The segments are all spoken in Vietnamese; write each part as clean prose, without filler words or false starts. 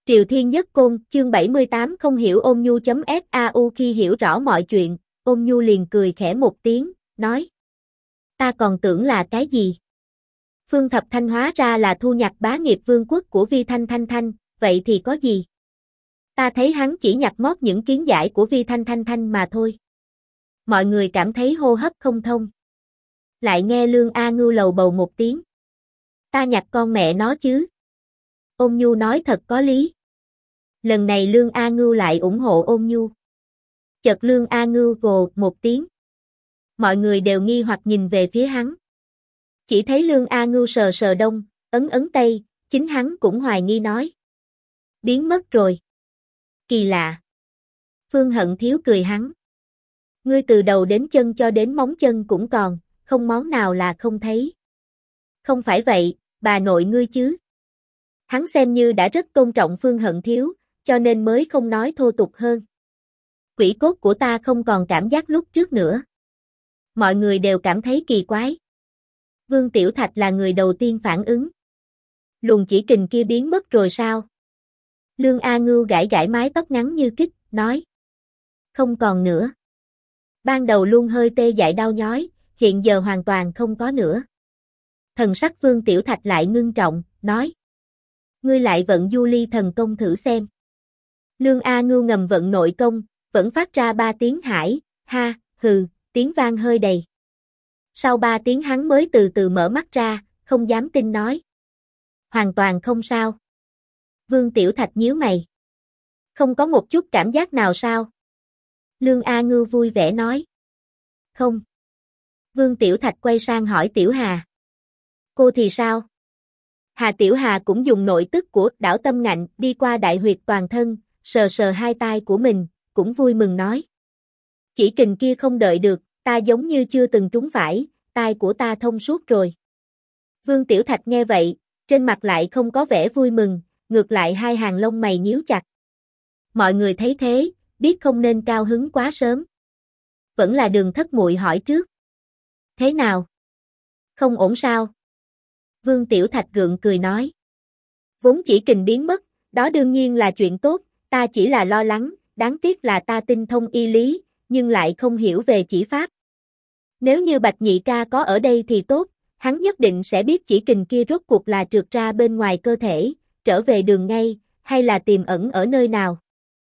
Triều Thiên Nhất Côn, chương 78 không hiểu ôn nhu.sau khi hiểu rõ mọi chuyện, ôn nhu liền cười khẽ một tiếng, nói. Ta còn tưởng là cái gì? Phương Thập Thanh hóa ra là thu nhặt bá nghiệp vương quốc của Vi Thanh Thanh Thanh, vậy thì có gì? Ta thấy hắn chỉ nhặt mót những kiến giải của Vi Thanh Thanh Thanh mà thôi. Mọi người cảm thấy hô hấp không thông. Lại nghe Lương A Ngưu lầu bầu một tiếng. Ta nhặt con mẹ nó chứ. Ôn nhu nói thật có lý. Lần này Lương A Ngưu lại ủng hộ ôn nhu. Chợt Lương A Ngưu gồ một tiếng. Mọi người đều nghi hoặc nhìn về phía hắn. Chỉ thấy Lương A Ngưu sờ sờ đông, ấn ấn tây, chính hắn cũng hoài nghi nói. Biến mất rồi. Kỳ lạ. Phương Hận Thiếu cười hắn. Ngươi từ đầu đến chân cho đến móng chân cũng còn, không món nào là không thấy. Không phải vậy, bà nội ngươi chứ. Hắn xem như đã rất tôn trọng Phương Hận Thiếu, cho nên mới không nói thô tục hơn. Quỷ cốt của ta không còn cảm giác lúc trước nữa. Mọi người đều cảm thấy kỳ quái. Vương Tiểu Thạch là người đầu tiên phản ứng. Luồng chỉ kình kia biến mất rồi sao? Lương A Ngưu gãi gãi mái tóc ngắn như kích, nói. Không còn nữa. Ban đầu luôn hơi tê dại đau nhói, hiện giờ hoàn toàn không có nữa. Thần sắc Vương Tiểu Thạch lại ngưng trọng, nói. Ngươi lại vận du ly thần công thử xem. Lương A Ngưu ngầm vận nội công, vẫn phát ra 3 tiếng hải, ha, hừ, tiếng vang hơi đầy. Sau 3 tiếng hắn mới từ từ mở mắt ra, không dám tin nói. Hoàn toàn không sao. Vương Tiểu Thạch nhíu mày. Không có một chút cảm giác nào sao? Lương A Ngưu vui vẻ nói. Không. Vương Tiểu Thạch quay sang hỏi Tiểu Hà. Cô thì sao? Hà Tiểu Hà cũng dùng nội tức của đảo tâm ngạnh đi qua đại huyệt toàn thân, sờ sờ hai tai của mình, cũng vui mừng nói. Chỉ kình kia không đợi được, ta giống như chưa từng trúng phải, tai của ta thông suốt rồi. Vương Tiểu Thạch nghe vậy, trên mặt lại không có vẻ vui mừng, ngược lại hai hàng lông mày nhíu chặt. Mọi người thấy thế, biết không nên cao hứng quá sớm. Vẫn là Đường thất muội hỏi trước. Thế nào? Không ổn sao? Vương Tiểu Thạch gượng cười nói. Vốn chỉ kình biến mất, đó đương nhiên là chuyện tốt, ta chỉ là lo lắng, đáng tiếc là ta tinh thông y lý, nhưng lại không hiểu về chỉ pháp. Nếu như Bạch Nhị ca có ở đây thì tốt, hắn nhất định sẽ biết chỉ kình kia rốt cuộc là trượt ra bên ngoài cơ thể, trở về đường ngay, hay là tiềm ẩn ở nơi nào.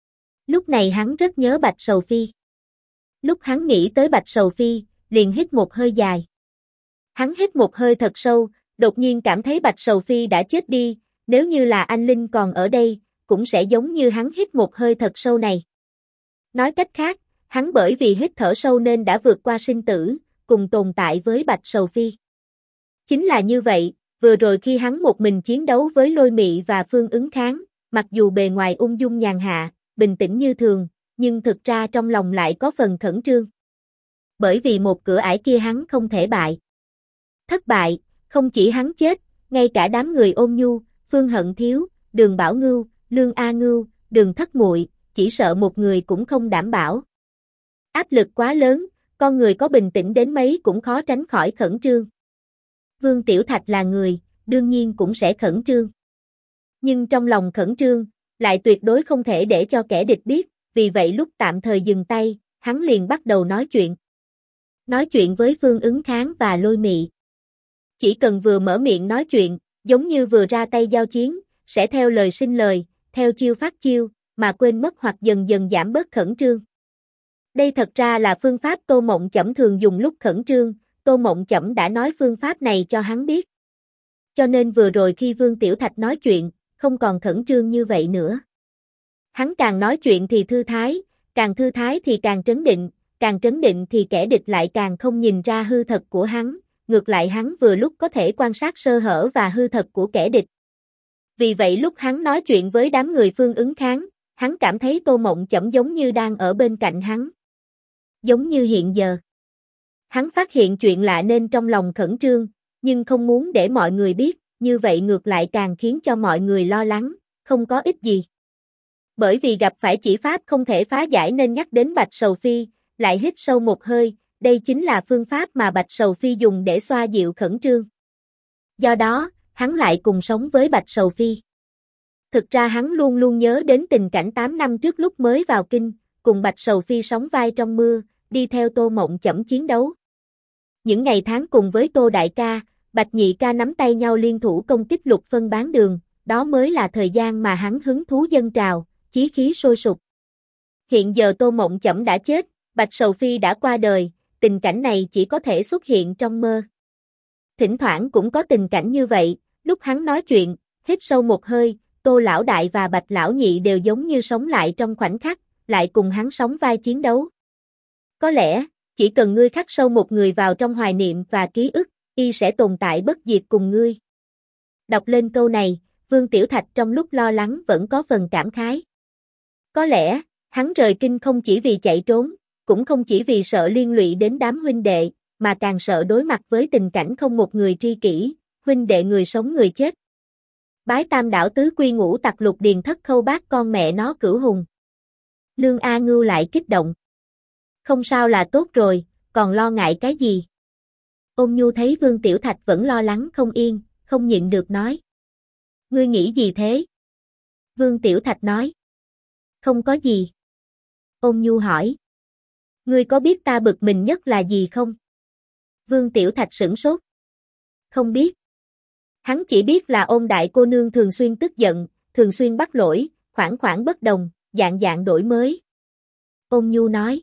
Lúc này hắn rất nhớ Bạch Sầu Phi. Lúc hắn nghĩ tới Bạch Sầu Phi, liền hít một hơi dài. Hắn hít một hơi thật sâu, đột nhiên cảm thấy Bạch Sầu Phi đã chết đi, nếu như là anh Linh còn ở đây, cũng sẽ giống như hắn hít một hơi thật sâu này. Nói cách khác, hắn bởi vì hít thở sâu nên đã vượt qua sinh tử, cùng tồn tại với Bạch Sầu Phi. Chính là như vậy, vừa rồi khi hắn một mình chiến đấu với Lôi Mị và Phương Ứng Kháng, mặc dù bề ngoài ung dung nhàn hạ, bình tĩnh như thường, nhưng thực ra trong lòng lại có phần khẩn trương. Bởi vì một cửa ải kia hắn không thể bại. Thất bại, không chỉ hắn chết, ngay cả đám người Ôn Nhu, Phương Hận Thiếu, Đường Bảo Ngưu, Lương A Ngưu, Đường Thất Muội, chỉ sợ một người cũng không đảm bảo. Áp lực quá lớn, con người có bình tĩnh đến mấy cũng khó tránh khỏi khẩn trương. Vương Tiểu Thạch là người, đương nhiên cũng sẽ khẩn trương. Nhưng trong lòng khẩn trương, lại tuyệt đối không thể để cho kẻ địch biết, vì vậy lúc tạm thời dừng tay, hắn liền bắt đầu nói chuyện. Nói chuyện với Phương Ứng Kháng và Lôi Mị. Chỉ cần vừa mở miệng nói chuyện, giống như vừa ra tay giao chiến, sẽ theo lời sinh lời, theo chiêu phát chiêu, mà quên mất hoặc dần dần giảm bớt khẩn trương. Đây thật ra là phương pháp Tô Mộng Chẩm thường dùng lúc khẩn trương, Tô Mộng Chẩm đã nói phương pháp này cho hắn biết. Cho nên vừa rồi khi Vương Tiểu Thạch nói chuyện, không còn khẩn trương như vậy nữa. Hắn càng nói chuyện thì thư thái thì càng trấn định thì kẻ địch lại càng không nhìn ra hư thật của hắn, ngược lại hắn vừa lúc có thể quan sát sơ hở và hư thật của kẻ địch. Vì vậy lúc hắn nói chuyện với đám người Phương Ứng Kháng, hắn cảm thấy Tô Mộng Chẩm giống như đang ở bên cạnh hắn. Giống như hiện giờ. Hắn phát hiện chuyện lạ nên trong lòng khẩn trương, nhưng không muốn để mọi người biết, như vậy ngược lại càng khiến cho mọi người lo lắng, không có ích gì. Bởi vì gặp phải chỉ pháp không thể phá giải nên nhắc đến Bạch Sầu Phi, lại hít sâu một hơi, đây chính là phương pháp mà Bạch Sầu Phi dùng để xoa dịu khẩn trương. Do đó, hắn lại cùng sống với Bạch Sầu Phi. Thực ra hắn luôn luôn nhớ đến tình cảnh 8 năm trước lúc mới vào kinh, cùng Bạch Sầu Phi sóng vai trong mưa, đi theo Tô Mộng Chẩm chiến đấu. Những ngày tháng cùng với Tô Đại ca, Bạch Nhị ca nắm tay nhau liên thủ công kích Lục Phân bán đường, đó mới là thời gian mà hắn hứng thú dâng trào, chí khí sôi sục. Hiện giờ Tô Mộng Chẩm đã chết, Bạch Sầu Phi đã qua đời, tình cảnh này chỉ có thể xuất hiện trong mơ. Thỉnh thoảng cũng có tình cảnh như vậy, lúc hắn nói chuyện, hít sâu một hơi, Tô Lão Đại và Bạch Lão Nhị đều giống như sống lại trong khoảnh khắc, lại cùng hắn sóng vai chiến đấu. Có lẽ, chỉ cần ngươi khắc sâu một người vào trong hoài niệm và ký ức, y sẽ tồn tại bất diệt cùng ngươi. Đọc lên câu này, Vương Tiểu Thạch trong lúc lo lắng vẫn có phần cảm khái. Có lẽ, hắn rời kinh không chỉ vì chạy trốn, cũng không chỉ vì sợ liên lụy đến đám huynh đệ, mà càng sợ đối mặt với tình cảnh không một người tri kỷ, huynh đệ người sống người chết. Bái Tam Đảo tứ quy ngũ tặc Lục Điền thất khâu bát con mẹ nó cửu hùng. Lương A Ngưu lại kích động. Không sao là tốt rồi, còn lo ngại cái gì? Ôn Nhu thấy Vương Tiểu Thạch vẫn lo lắng không yên, không nhịn được nói. Ngươi nghĩ gì thế? Vương Tiểu Thạch nói. Không có gì. Ôn Nhu hỏi. Ngươi có biết ta bực mình nhất là gì không? Vương Tiểu Thạch sửng sốt. Không biết. Hắn chỉ biết là Ôn đại cô nương thường xuyên tức giận, thường xuyên bắt lỗi, khoản khoản bất đồng, dạng dạng đổi mới. Ôn Nhu nói.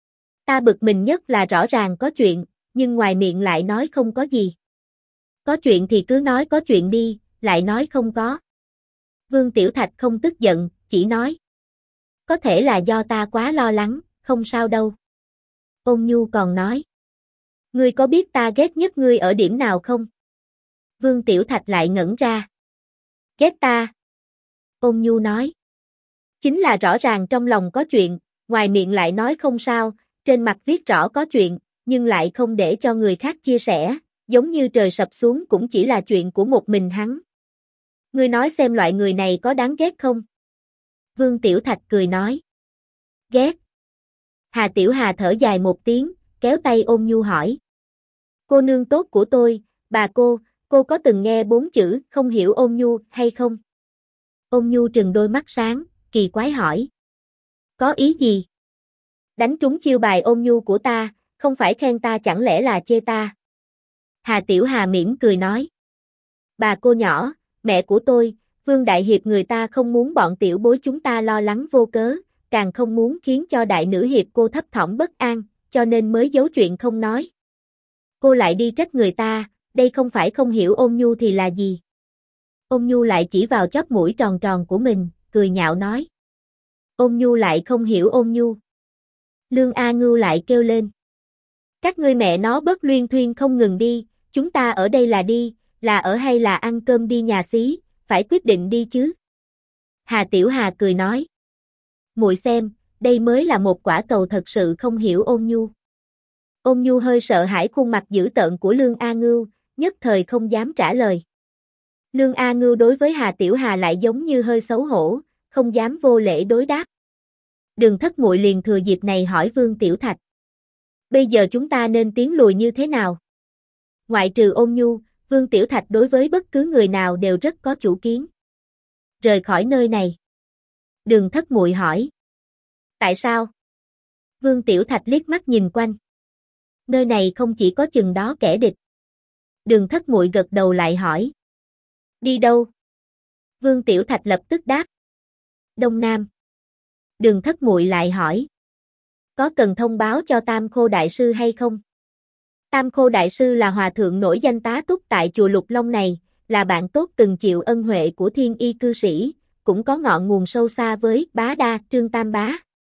Ta bực mình nhất là rõ ràng có chuyện, nhưng ngoài miệng lại nói không có gì. Có chuyện thì cứ nói có chuyện đi, lại nói không có. Vương Tiểu Thạch không tức giận, chỉ nói. Có thể là do ta quá lo lắng, không sao đâu. Ôn Nhu còn nói. Ngươi có biết ta ghét nhất ngươi ở điểm nào không? Vương Tiểu Thạch lại ngẩn ra. Ghét ta? Ôn Nhu nói. Chính là rõ ràng trong lòng có chuyện, ngoài miệng lại nói không sao, trên mặt viết rõ có chuyện, nhưng lại không để cho người khác chia sẻ, giống như trời sập xuống cũng chỉ là chuyện của một mình hắn. Ngươi nói xem loại người này có đáng ghét không? Vương Tiểu Thạch cười nói. Ghét. Hà Tiểu Hà thở dài một tiếng, kéo tay Ôn Nhu hỏi. Cô nương tốt của tôi, bà cô có từng nghe 4 chữ không hiểu Ôn Nhu hay không? Ôn Nhu trừng đôi mắt sáng, kỳ quái hỏi. Có ý gì? Đánh trúng chiêu bài Ôn Nhu của ta, không phải khen ta chẳng lẽ là chê ta? Hà Tiểu Hà mỉm cười nói. Bà cô nhỏ, mẹ của tôi, Vương Đại Hiệp người ta không muốn bọn tiểu bối chúng ta lo lắng vô cớ, càng không muốn khiến cho đại nữ hiệp cô thấp thỏm bất an, cho nên mới giấu chuyện không nói. Cô lại đi trách người ta, đây không phải không hiểu Ôn Nhu thì là gì? Ôn Nhu lại chỉ vào chóp mũi tròn tròn của mình, cười nhạo nói. Ôn Nhu lại không hiểu Ôn Nhu. Lương A Ngưu lại kêu lên. Các ngươi mẹ nó bớt luyên thuyên không ngừng đi, chúng ta ở đây là đi, là ở hay là ăn cơm đi nhà xí, phải quyết định đi chứ. Hà Tiểu Hà cười nói. Muội xem, đây mới là một quả cầu thật sự không hiểu Ôn Nhu. Ôn Nhu hơi sợ hãi khuôn mặt dữ tợn của Lương A Ngưu, nhất thời không dám trả lời. Lương A Ngưu đối với Hà Tiểu Hà lại giống như hơi xấu hổ, không dám vô lễ đối đáp. Đường Thất Muội liền thừa dịp này hỏi Vương Tiểu Thạch. Bây giờ chúng ta nên tiến lùi như thế nào? Ngoại trừ Ôn Nhu, Vương Tiểu Thạch đối với bất cứ người nào đều rất có chủ kiến. Rời khỏi nơi này. Đường Thất Muội hỏi. Tại sao? Vương Tiểu Thạch liếc mắt nhìn quanh. Nơi này không chỉ có chừng đó kẻ địch. Đường Thất Muội gật đầu lại hỏi. Đi đâu? Vương Tiểu Thạch lập tức đáp. Đông Nam. Đường Thất Muội lại hỏi. Có cần thông báo cho Tam Khô Đại Sư hay không? Tam Khô Đại Sư là hòa thượng nổi danh tá túc tại chùa Lục Long này, là bạn tốt từng chịu ân huệ của thiên y cư sĩ, cũng có ngọn nguồn sâu xa với Bá Đa, Trương Tam Bá.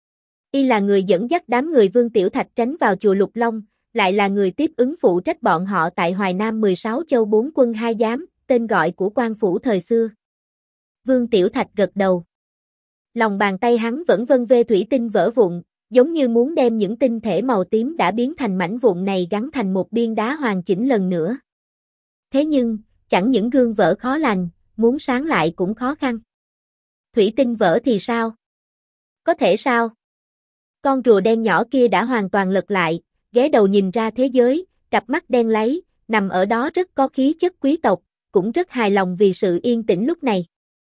Y là người dẫn dắt đám người Vương Tiểu Thạch tránh vào chùa Lục Long, lại là người tiếp ứng phụ trách bọn họ tại Hoài Nam 16 châu 4 quân 2 giám, tên gọi của quan phủ thời xưa. Vương Tiểu Thạch gật đầu. Lòng bàn tay hắn vẫn vân vê thủy tinh vỡ vụn, giống như muốn đem những tinh thể màu tím đã biến thành mảnh vụn này gắn thành một biên đá hoàn chỉnh lần nữa. Thế nhưng, chẳng những gương vỡ khó lành, muốn sáng lại cũng khó khăn. Thủy tinh vỡ thì sao? Có thể sao? Con rùa đen nhỏ kia đã hoàn toàn lật lại, ghé đầu nhìn ra thế giới, cặp mắt đen láy, nằm ở đó rất có khí chất quý tộc, cũng rất hài lòng vì sự yên tĩnh lúc này.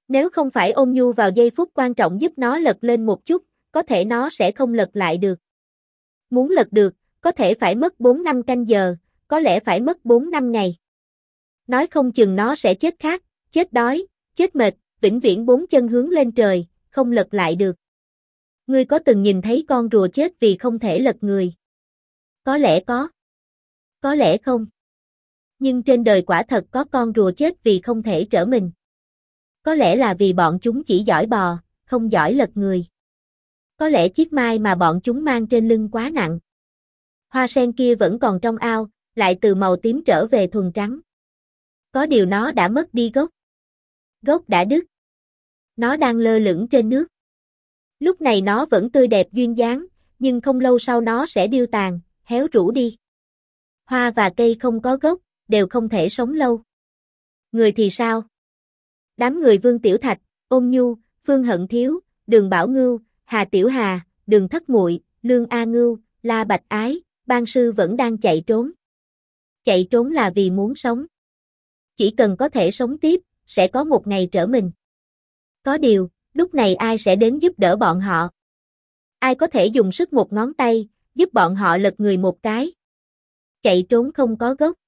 Nếu không phải Ôn Nhu vào giây phút quan trọng giúp nó lật lên một chút, có thể nó sẽ không lật lại được. Muốn lật được, có thể phải mất 4 năm canh giờ, có lẽ phải mất 4 năm ngày. Nói không chừng nó sẽ chết khát, chết đói, chết mệt, vĩnh viễn 4 chân hướng lên trời, không lật lại được. Ngươi có từng nhìn thấy con rùa chết vì không thể lật người? Có lẽ có. Có lẽ không. Nhưng trên đời quả thật có con rùa chết vì không thể trở mình. Có lẽ là vì bọn chúng chỉ giỏi bò, không giỏi lật người. Có lẽ chiếc mai mà bọn chúng mang trên lưng quá nặng. Hoa sen kia vẫn còn trong ao, lại từ màu tím trở về thuần trắng. Có điều nó đã mất đi gốc. Gốc đã đứt. Nó đang lơ lửng trên nước. Lúc này nó vẫn tươi đẹp duyên dáng, nhưng không lâu sau nó sẽ điêu tàn, héo rũ đi. Hoa và cây không có gốc, đều không thể sống lâu. Người thì sao? Đám người Vương Tiểu Thạch, Ôn Nhu, Phương Hận Thiếu, Đường Bảo Ngưu, Hà Tiểu Hà, Đường Thất Muội, Lương A Ngưu, La Bạch Ái, Ban Sư vẫn đang chạy trốn. Chạy trốn là vì muốn sống. Chỉ cần có thể sống tiếp, sẽ có một ngày trở mình. Có điều, lúc này ai sẽ đến giúp đỡ bọn họ? Ai có thể dùng sức một ngón tay, giúp bọn họ lật người một cái? Chạy trốn không có gốc.